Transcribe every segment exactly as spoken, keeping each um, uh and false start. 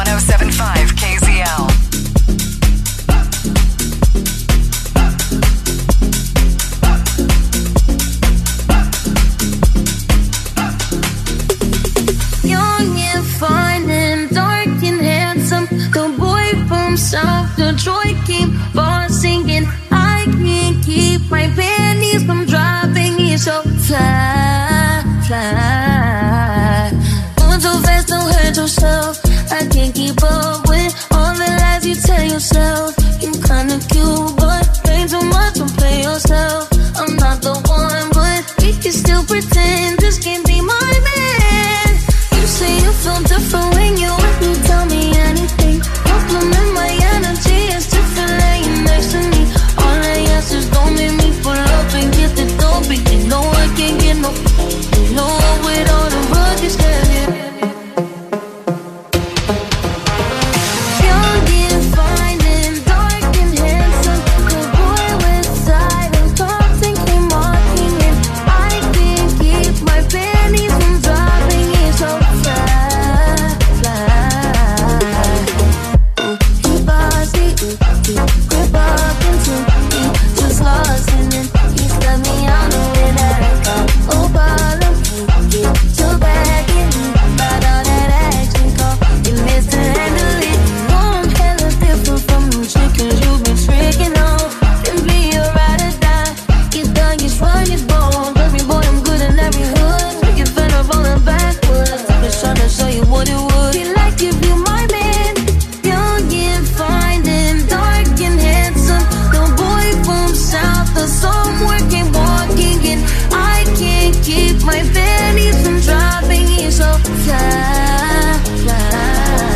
one oh seven point five K Z L. South Detroit, keep on singing. I can't keep my panties from dropping. It's so fly, fly. Moving too fast, don't hurt yourself. I can't keep up with all the lies you tell yourself. You kinda cute, but ain't too much to play yourself. I'm not the one, but we can still pretend this can't be my man. You say you feel different when you want to tell me anything. Compliment my energy, it's different laying next to me. All I ask is don't make me pull up and get the door, but you know I can't get no. You know with all the rugged scared. Young and fine and dark and handsome, the boy with side and thoughts and came walking in. I can't keep my panties from dropping. It's so fly, fly. Grip up into me, just lost in it. He stuck me on the way that I got. Oh, bottom, get too back in me. About all that action call, you missed to handle it. No, I'm hella different from them chickens you've been tricking on. Simply a ride or die. Get done, get run, get born. Every boy, I'm good in every hood. Make it fed up rolling backwards. Just trying to show you what it would be like if you my man. Young and fine and dark and handsome, the boy from south of somewhere came walking in. I can't keep my panties from dropping. He's so fly, fly.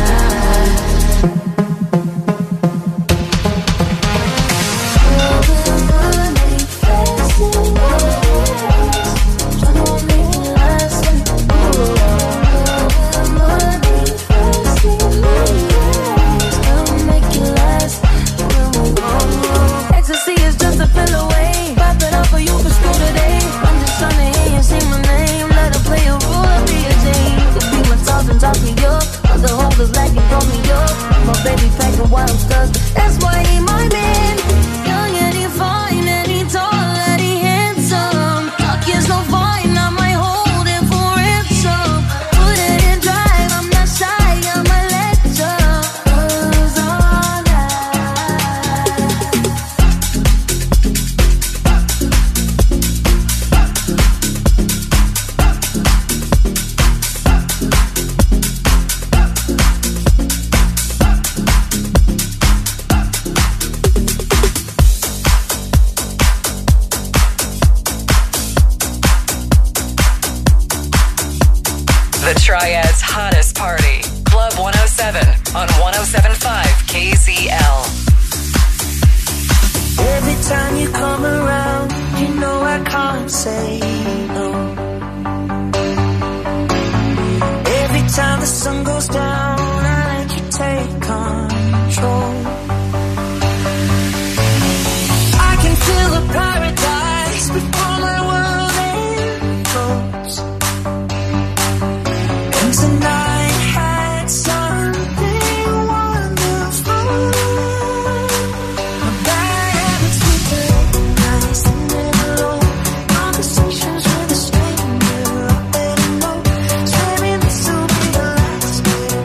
Ecstasy is just a pill away. Pop it up for you for school today. I'm just trying to hear you say my name. Let her play a role, I'll be a Jane. Could be my toss and toss me up. Other holders lacking, throw me up. My baby packing while I'm stuck. That's why he my man. Young and he fine and he tall and he handsome. Talk is no fine, I might hold him for ransom. Put it in drive, I'm not shy, I'm a lecture. Cause all night. The Triad's hottest party. Club one oh seven on one oh seven point five K Z L. Every time you come around, you know I can't say no. Every time the sun goes down, I let you take control. I can feel the paradise before my world implodes. And tonight had something wonderful. My bad habits we recognize them in alone. Conversations with a stranger, I better know. Swearing this will be the last.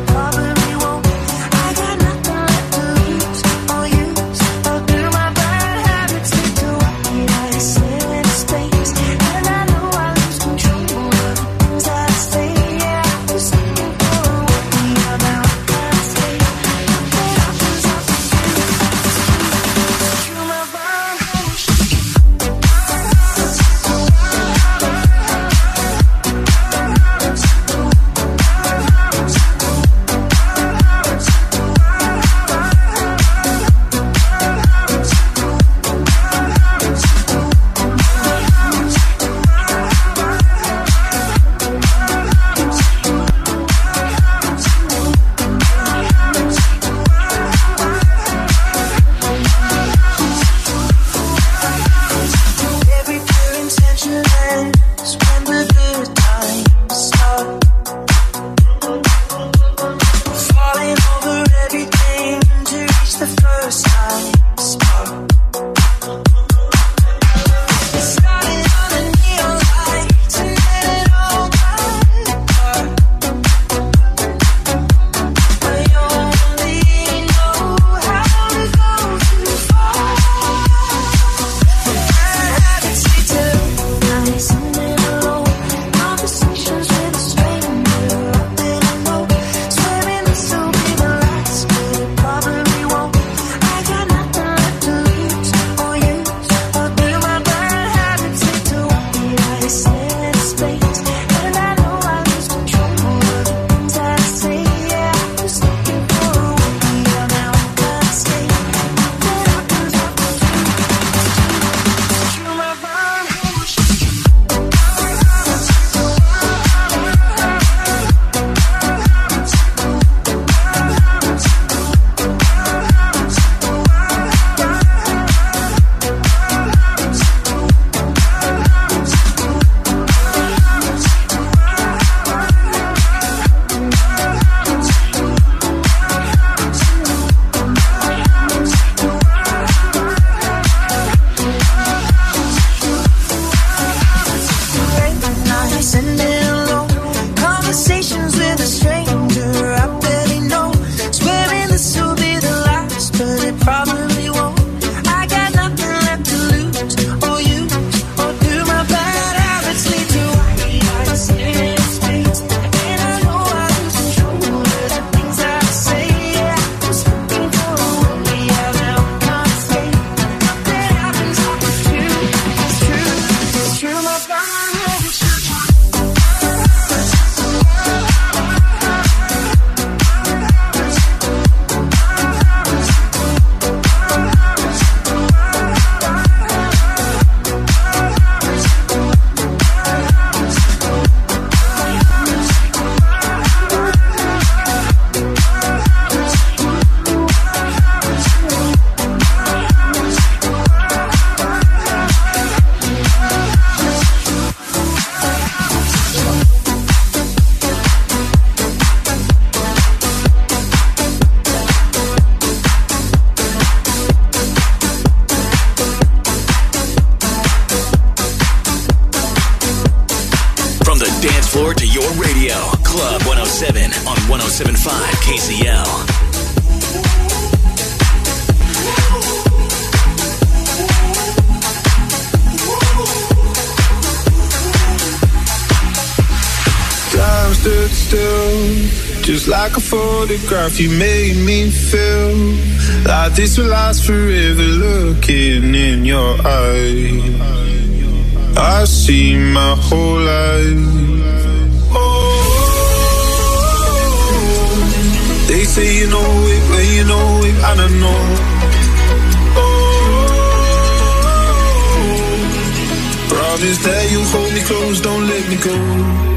Club one oh seven on one oh seven point five K Z L. Time stood still, just like a photograph. You made me feel like this will last forever. Looking in your eyes, I see my whole life. Oh, they say you know it, but you know it, I don't know. Oh, promise that you'll hold me close, don't let me go.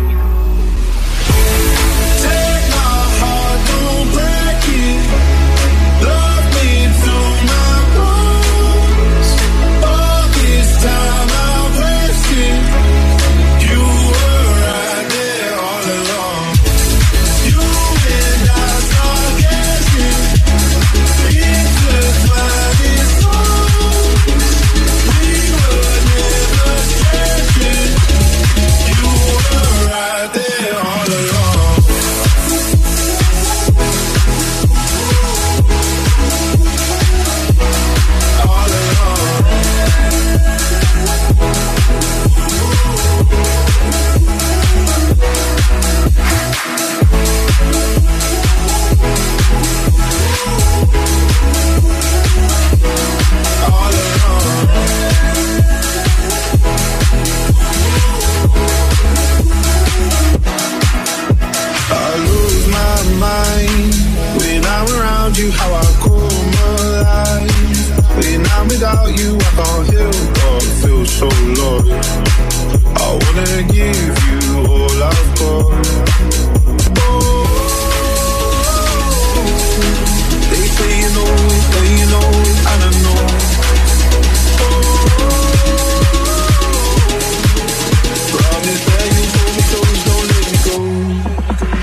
How I come alive. When I'm without you, I can't help but feel so lost. I wanna give you all I've got. Oh, they say you know it, but you know it, I don't know. Oh, promise that you hold me close, don't let me go.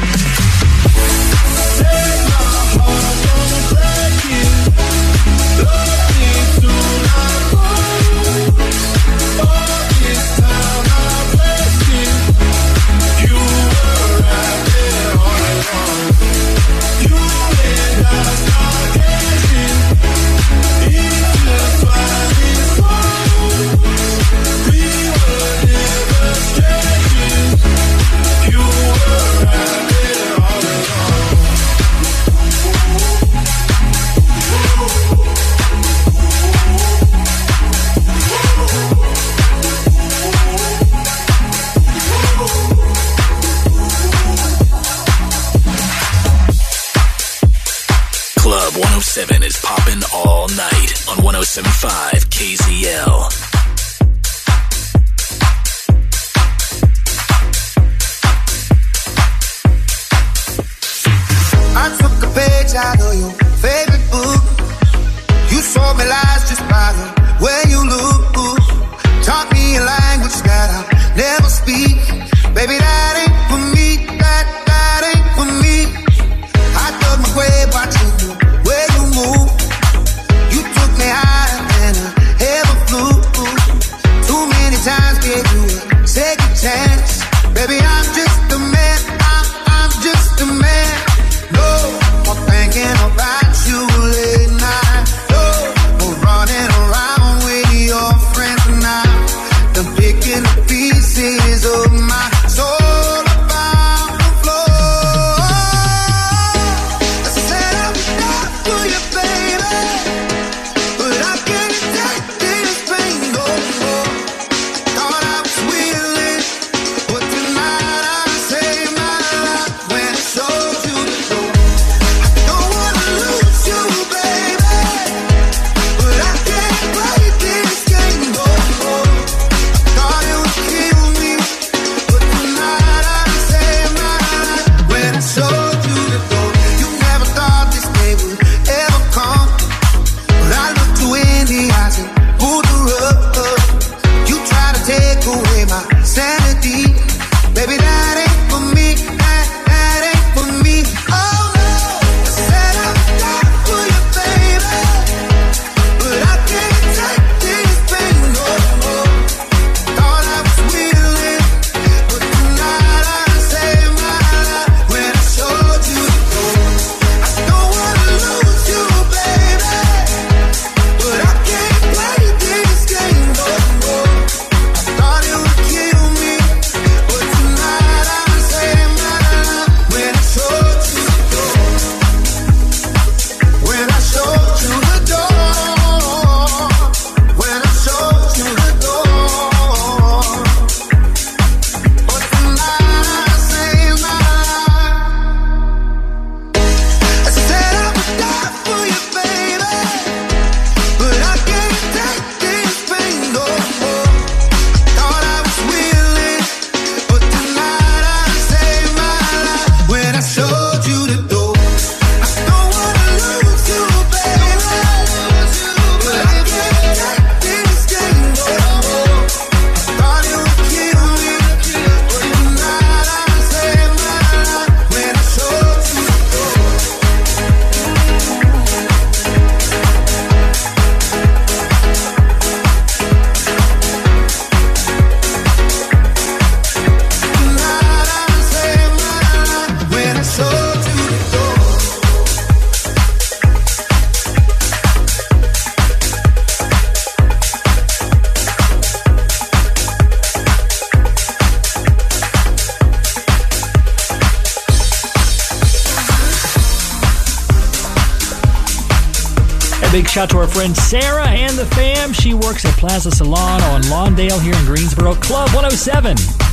one oh seven is popping all night on one oh seven point five K Z L. I took a page out of your favorite book. You showed me lies just by the way you look. Taught me a language that I never speak. Baby, that ain't for me. That, that ain't for me. I dug my grave watching you. Move. You took me higher than I ever flew. Too many times gave you a second chance. Baby, I'm just a man. I'm, I'm just a man. No more thinking about you late night. No more running around with your friends and I. Done picking up Big shout to our friend Sarah and the fam. She works at Plaza Salon on Lawndale here in Greensboro. Club one oh seven.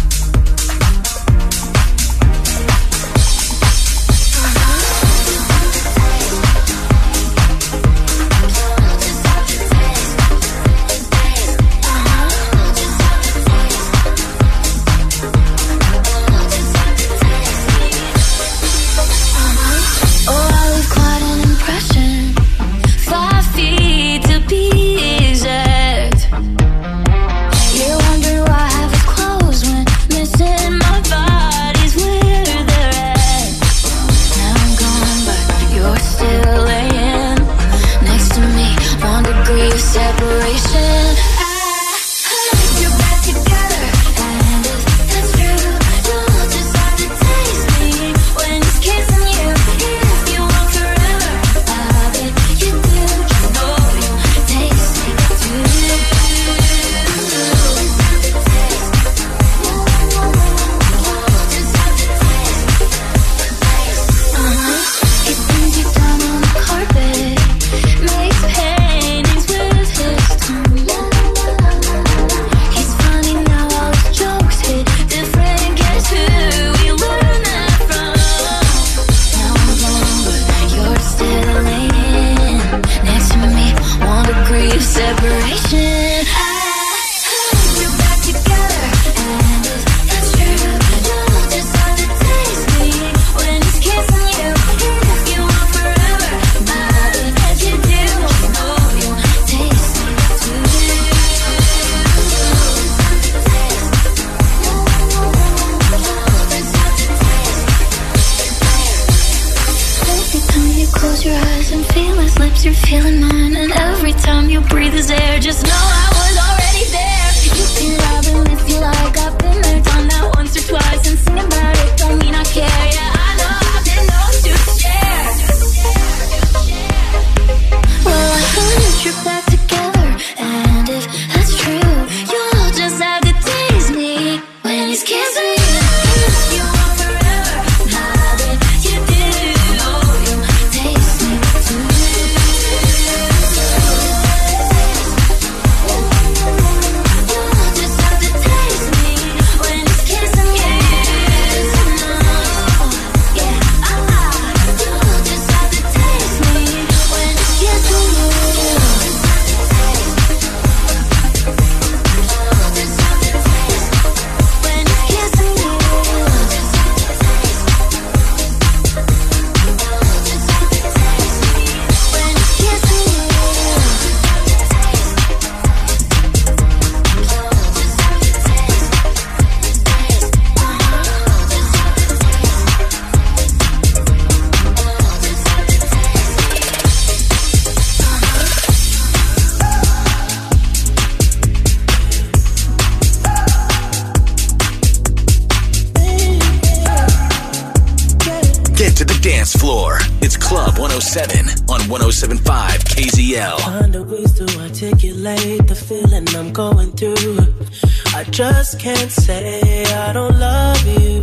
one oh seven point five K Z L. Find a ways to articulate the feeling I'm going through. I just can't say I don't love you,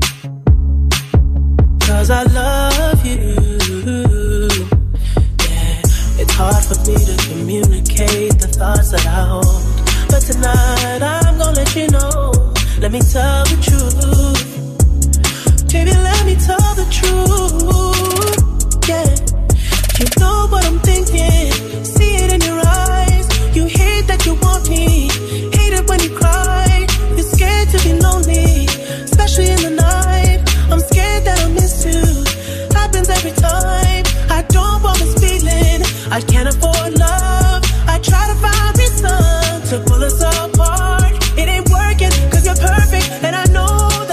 'cause I love you. Yeah, it's hard for me to communicate the thoughts that I hold, but tonight I'm gonna let you know. Let me tell the truth, baby, let me tell the truth. Yeah, you know what I'm thinking, see it in your eyes. You hate that you want me, hate it when you cry. You're scared to be lonely, especially in the night. I'm scared that I'll miss you, happens every time. I don't want this feeling, I can't afford love. I try to find reason to pull us apart. It ain't working, 'cause you're perfect, and I know that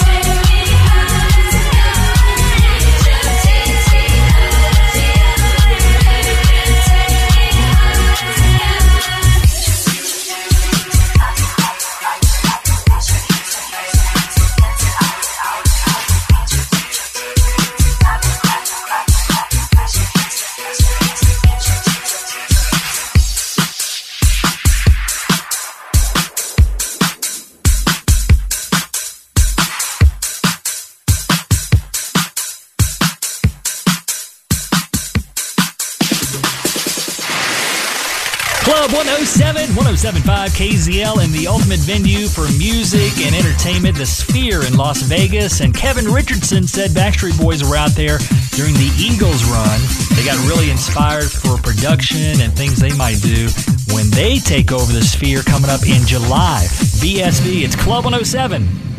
Club one oh seven, one oh seven point five K Z L, and the ultimate venue for music and entertainment, the Sphere in Las Vegas. And Kevin Richardson said Backstreet Boys were out there during the Eagles run. They got really inspired for production and things they might do when they take over the Sphere coming up in July. B S V, it's Club one oh seven.